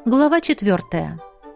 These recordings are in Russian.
Глава 4.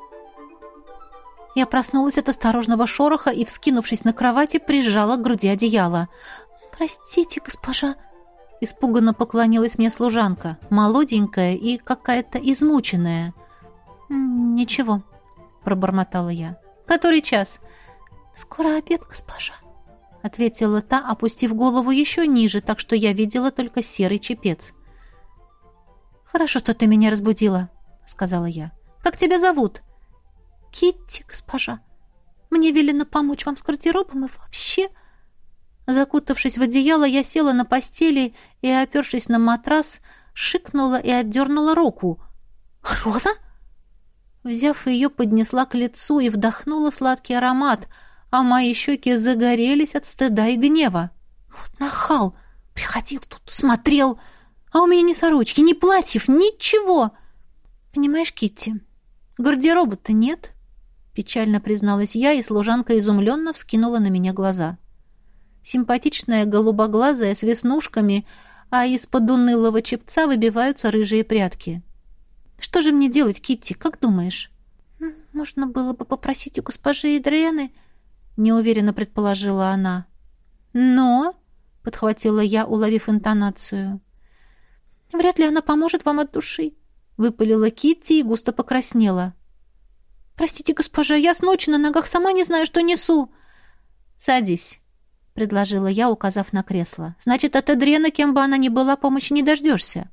Я проснулась от осторожного шороха и, вскинувшись на кровати, прижала к груди одеяло. «Простите, госпожа!» Испуганно поклонилась мне служанка, молоденькая и какая-то измученная. «Ничего», — пробормотала я. «Который час?» «Скоро обед, госпожа», — ответила та, опустив голову еще ниже, так что я видела только серый чепец. «Хорошо, что ты меня разбудила», — сказала я. «Как тебя зовут?» «Китти, госпожа. Мне велено помочь вам с гардеробом и вообще...» Закутавшись в одеяло, я села на постели и, опершись на матрас, шикнула и отдернула руку. «Роза?» Взяв ее, поднесла к лицу и вдохнула сладкий аромат, а мои щеки загорелись от стыда и гнева. «Вот нахал! Приходил тут, смотрел, а у меня ни сорочки, ни платьев, ничего!» «Понимаешь, Китти, гардероба-то нет?» Печально призналась я, и служанка изумленно вскинула на меня глаза. Симпатичная голубоглазая с веснушками, а из-под унылого чепца выбиваются рыжие прядки. «Что же мне делать, Китти, как думаешь?» «Можно было бы попросить у госпожи Эдрены», — неуверенно предположила она. «Но», — подхватила я, уловив интонацию, — «вряд ли она поможет вам от души», — выпалила Китти и густо покраснела. «Простите, госпожа, я с ночи на ногах сама не знаю, что несу». «Садись», — предложила я, указав на кресло. «Значит, от Эдрены, кем бы она ни была, помощи не дождешься».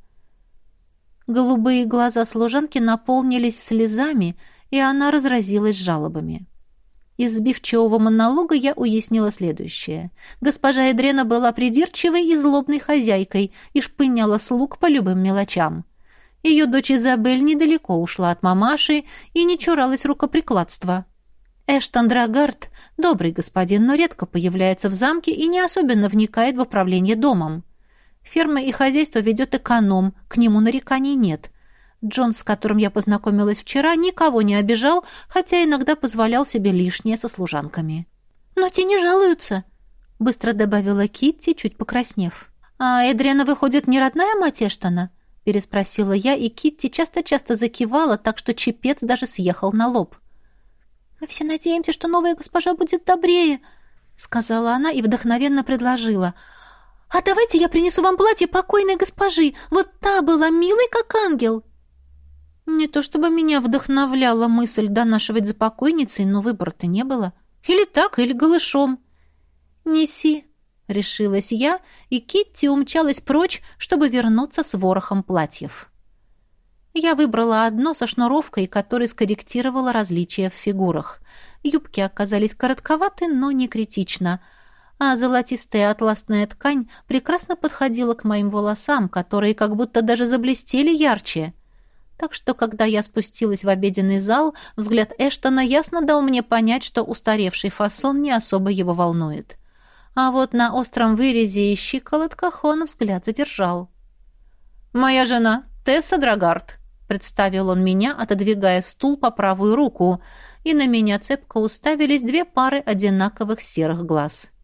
Голубые глаза служанки наполнились слезами, и она разразилась жалобами. Из сбивчивого монолога я уяснила следующее. Госпожа Эдрена была придирчивой и злобной хозяйкой и шпыняла слуг по любым мелочам. Ее дочь Изабель недалеко ушла от мамаши и не чуралась рукоприкладства. Эштон Драгард — добрый господин, но редко появляется в замке и не особенно вникает в управление домом. Фермы и хозяйство ведет эконом, к нему нареканий нет. Джон, с которым я познакомилась вчера, никого не обижал, хотя иногда позволял себе лишнее со служанками. «Но те не жалуются», — быстро добавила Китти, чуть покраснев. «А Эдрена, выходит, не родная мать Эштона?» — переспросила я, и Китти часто-часто закивала, так что чепец даже съехал на лоб. «Мы все надеемся, что новая госпожа будет добрее», — сказала она и вдохновенно предложила. «А давайте я принесу вам платье покойной госпожи. Вот та была милой, как ангел». Не то чтобы меня вдохновляла мысль донашивать за покойницей, но выбора-то не было. Или так, или голышом. «Неси», — решилась я, и Китти умчалась прочь, чтобы вернуться с ворохом платьев. Я выбрала одно со шнуровкой, которая скорректировала различия в фигурах. Юбки оказались коротковаты, но не критично, а золотистая атласная ткань прекрасно подходила к моим волосам, которые как будто даже заблестели ярче. Так что, когда я спустилась в обеденный зал, взгляд Эштона ясно дал мне понять, что устаревший фасон не особо его волнует. А вот на остром вырезе и щиколотках он взгляд задержал. «Моя жена, Тесса Драгард», — представил он меня, отодвигая стул по правую руку, и на меня цепко уставились две пары одинаковых серых глаз.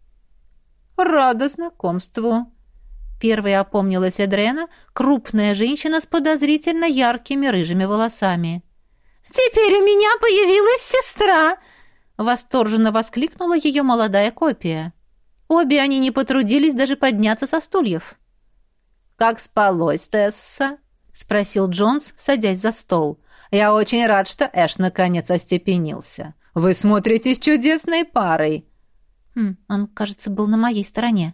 «Рада знакомству», — первой опомнилась Эдрена, крупная женщина с подозрительно яркими рыжими волосами. «Теперь у меня появилась сестра!» — восторженно воскликнула ее молодая копия. Обе они не потрудились даже подняться со стульев. «Как спалось, Тесса?» — спросил Джонс, садясь за стол. «Я очень рад, что Эш наконец остепенился. Вы смотритесь чудесной парой». Он, кажется, был на моей стороне.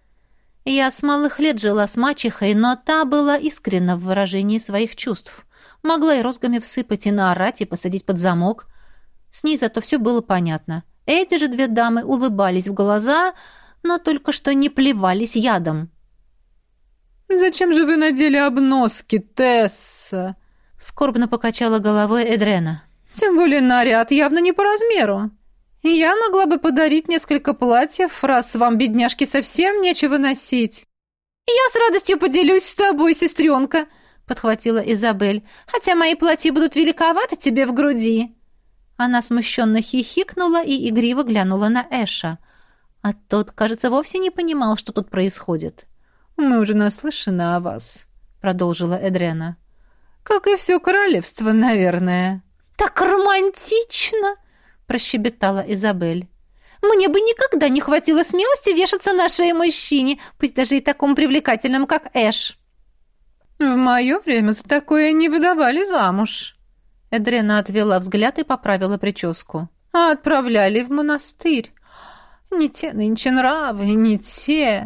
Я с малых лет жила с мачехой, но та была искренна в выражении своих чувств. Могла и розгами всыпать, и наорать, и посадить под замок. С ней зато все было понятно. Эти же две дамы улыбались в глаза, но только что не плевались ядом. «Зачем же вы надели обноски, Тесса?» — скорбно покачала головой Эдрена. «Тем более наряд явно не по размеру. Я могла бы подарить несколько платьев, раз вам, бедняжке, совсем нечего носить». «Я с радостью поделюсь с тобой, сестренка», — подхватила Изабель, «хотя мои платья будут великоваты тебе в груди». Она смущенно хихикнула и игриво глянула на Эша. А тот, кажется, вовсе не понимал, что тут происходит. «Мы уже наслышаны о вас», — продолжила Эдрена. Как и все королевство, наверное». «Так романтично!» — прощебетала Изабель. «Мне бы никогда не хватило смелости вешаться на шею мужчине, пусть даже и такому привлекательному, как Эш». «В мое время за такое не выдавали замуж». Эдрена отвела взгляд и поправила прическу. «А отправляли в монастырь. Не те нынче нравы, не те».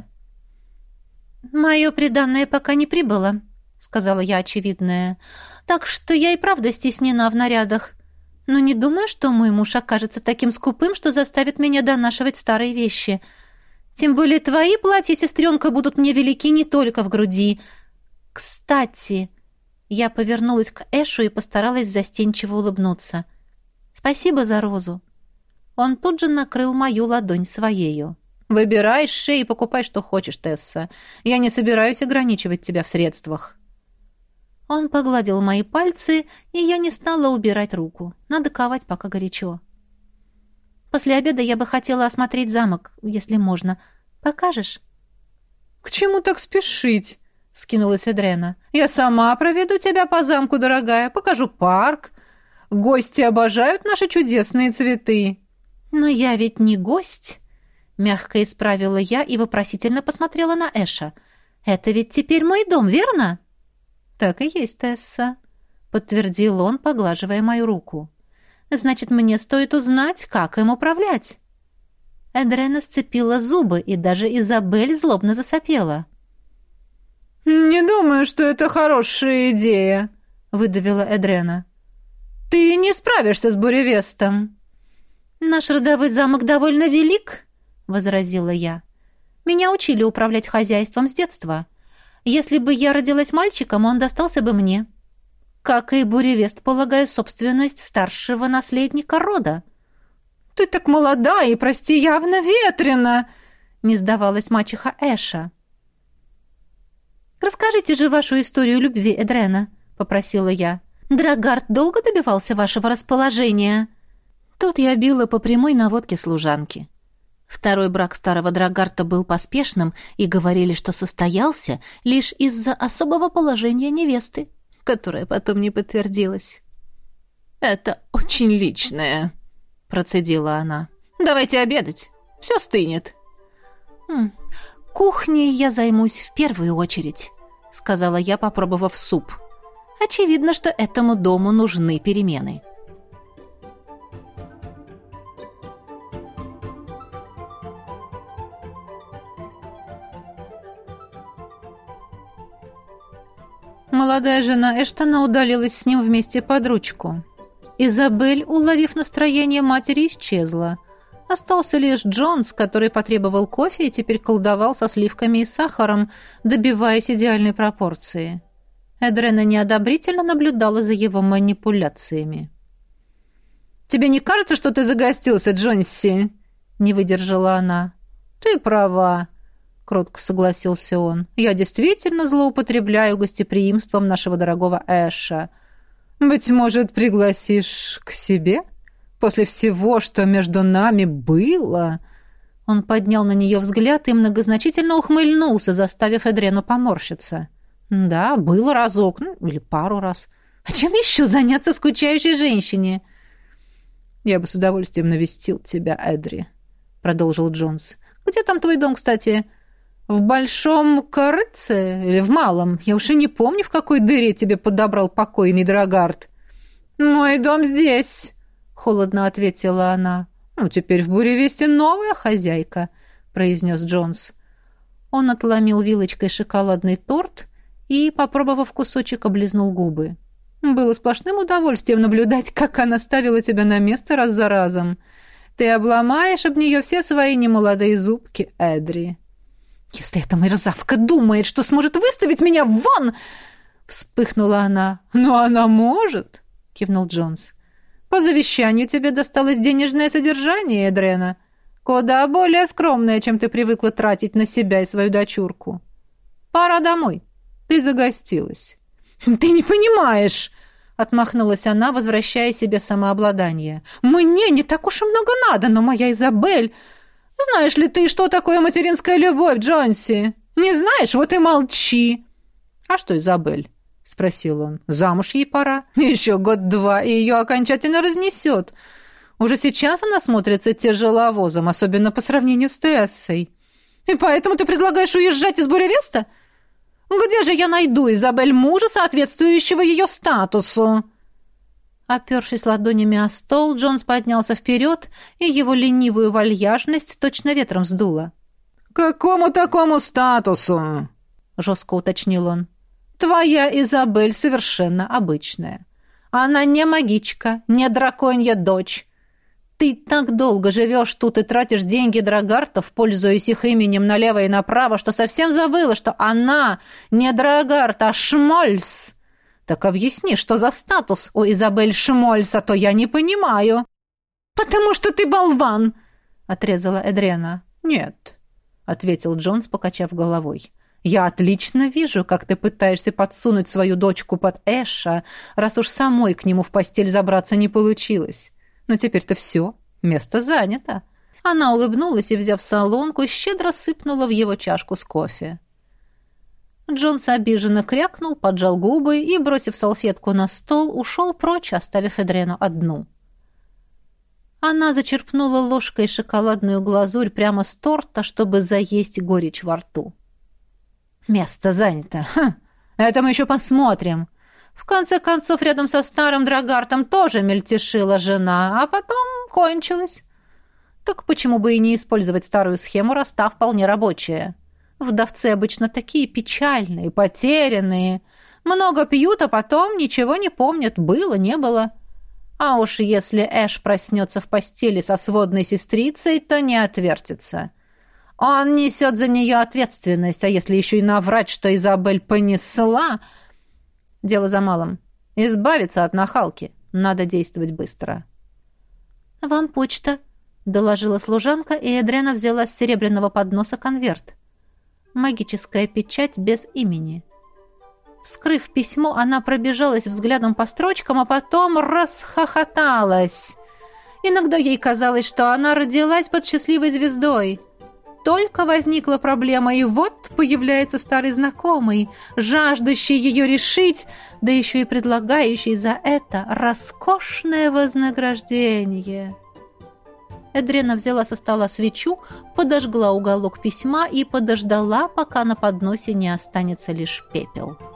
«Мое приданное пока не прибыло», — сказала я очевидное. «Так что я и правда стеснена в нарядах. Но не думаю, что мой муж окажется таким скупым, что заставит меня донашивать старые вещи. Тем более твои платья, сестренка, будут мне велики не только в груди. Кстати...» Я повернулась к Эшу и постаралась застенчиво улыбнуться. «Спасибо за розу». Он тут же накрыл мою ладонь своею. «Выбирай с шеи и покупай, что хочешь, Тесса. Я не собираюсь ограничивать тебя в средствах». Он погладил мои пальцы, и я не стала убирать руку. Надо ковать, пока горячо. «После обеда я бы хотела осмотреть замок, если можно. Покажешь?» «К чему так спешить?» — вскинулась Эдрена. «Я сама проведу тебя по замку, дорогая. Покажу парк. Гости обожают наши чудесные цветы». «Но я ведь не гость», — мягко исправила я и вопросительно посмотрела на Эша. «Это ведь теперь мой дом, верно?» «Так и есть, Тесса», — подтвердил он, поглаживая мою руку. «Значит, мне стоит узнать, как им управлять». Эдрена сцепила зубы, и даже Изабель злобно засопела. «Не думаю, что это хорошая идея», — выдавила Эдрена. «Ты не справишься с буревестом». «Наш родовой замок довольно велик», — возразила я. «Меня учили управлять хозяйством с детства. Если бы я родилась мальчиком, он достался бы мне. Как и буревест, полагаю, собственность старшего наследника рода». «Ты так молода и, прости, явно ветрена», — не сдавалась мачеха Эша. «Расскажите же вашу историю любви, Эдрена», — попросила я. «Драгард долго добивался вашего расположения?» Тут я била по прямой наводке служанки. Второй брак старого Драгарта был поспешным, и говорили, что состоялся лишь из-за особого положения невесты, которое потом не подтвердилось. «Это очень личное», — процедила она. «Давайте обедать. Все стынет». «Кухней я займусь в первую очередь», — сказала я, попробовав суп. «Очевидно, что этому дому нужны перемены». Молодая жена Эштона удалилась с ним вместе под ручку. Изабель, уловив настроение матери, исчезла. Остался лишь Джонс, который потребовал кофе и теперь колдовал со сливками и сахаром, добиваясь идеальной пропорции. Эдрена неодобрительно наблюдала за его манипуляциями. «Тебе не кажется, что ты загостился, Джонси?» — не выдержала она. «Ты права», — кротко согласился он. «Я действительно злоупотребляю гостеприимством нашего дорогого Эша. Быть может, пригласишь к себе? После всего, что между нами было...» Он поднял на нее взгляд и многозначительно ухмыльнулся, заставив Эдрену поморщиться. «Да, был разок, или пару раз. А чем еще заняться скучающей женщине?» «Я бы с удовольствием навестил тебя, Эдри», — продолжил Джонс. «Где там твой дом, кстати? В Большом Корыце или в Малом? Я уж и не помню, в какой дыре тебе подобрал покойный Драгард». «Мой дом здесь», — холодно ответила она. «Теперь в Буревесте новая хозяйка», — произнес Джонс. Он отломил вилочкой шоколадный торт и, попробовав кусочек, облизнул губы. «Было сплошным удовольствием наблюдать, как она ставила тебя на место раз за разом. Ты обломаешь об нее все свои немолодые зубки, Эдри». «Если эта мерзавка думает, что сможет выставить меня вон!» — вспыхнула она. «Но она может!» — кивнул Джонс. «По завещанию тебе досталось денежное содержание, Эдрена. Куда более скромное, чем ты привыкла тратить на себя и свою дочурку. Пора домой. Ты загостилась». «Ты не понимаешь!» — отмахнулась она, возвращая себе самообладание. «Мне не так уж и много надо, но моя Изабель... Знаешь ли ты, что такое материнская любовь, Джонси? Не знаешь? Вот и молчи!» «А что, Изабель?» — спросил он. «Замуж ей пора. Еще год-два, и ее окончательно разнесет. Уже сейчас она смотрится тяжеловозом, особенно по сравнению с Тессой. И поэтому ты предлагаешь уезжать из Буревеста? Где же я найду, Изабель, мужа, соответствующего ее статусу?» Опершись ладонями о стол, Джонс поднялся вперед, и его ленивую вальяжность точно ветром сдуло. «Какому такому статусу?» — жестко уточнил он. «Твоя Изабель совершенно обычная. Она не магичка, не драконья дочь. Ты так долго живешь тут и тратишь деньги Драгартов, пользуясь их именем налево и направо, что совсем забыла, что она не Драгарт, а Шмольс. Так объясни, что за статус у Изабель Шмольса, то я не понимаю». «Потому что ты болван!» — отрезала Эдрена. «Нет», — ответил Джонс, покачав головой. «Я отлично вижу, как ты пытаешься подсунуть свою дочку под Эша, раз уж самой к нему в постель забраться не получилось. Но теперь-то все, место занято». Она улыбнулась и, взяв солонку, щедро сыпнула в его чашку с кофе. Джонс обиженно крякнул, поджал губы и, бросив салфетку на стол, ушел прочь, оставив Эдрену одну. Она зачерпнула ложкой шоколадную глазурь прямо с торта, чтобы заесть горечь во рту. «Место занято. Это мы еще посмотрим. В конце концов, рядом со старым Драгартом тоже мельтешила жена, а потом кончилось. Так почему бы и не использовать старую схему, раз та вполне рабочая? Вдовцы обычно такие печальные, потерянные. Много пьют, а потом ничего не помнят, было, не было. А уж если Эш проснется в постели со сводной сестрицей, то не отвертится. Он несет за нее ответственность, а если еще и наврать, что Изабель понесла... Дело за малым. Избавиться от нахалки. Надо действовать быстро. «Вам почта», — доложила служанка, и Эдрена взяла с серебряного подноса конверт. Магическая печать без имени. Вскрыв письмо, она пробежалась взглядом по строчкам, а потом расхохоталась. Иногда ей казалось, что она родилась под счастливой звездой. Только возникла проблема, и вот появляется старый знакомый, жаждущий ее решить, да еще и предлагающий за это роскошное вознаграждение. Эдрена взяла со стола свечу, подожгла уголок письма и подождала, пока на подносе не останется лишь пепел.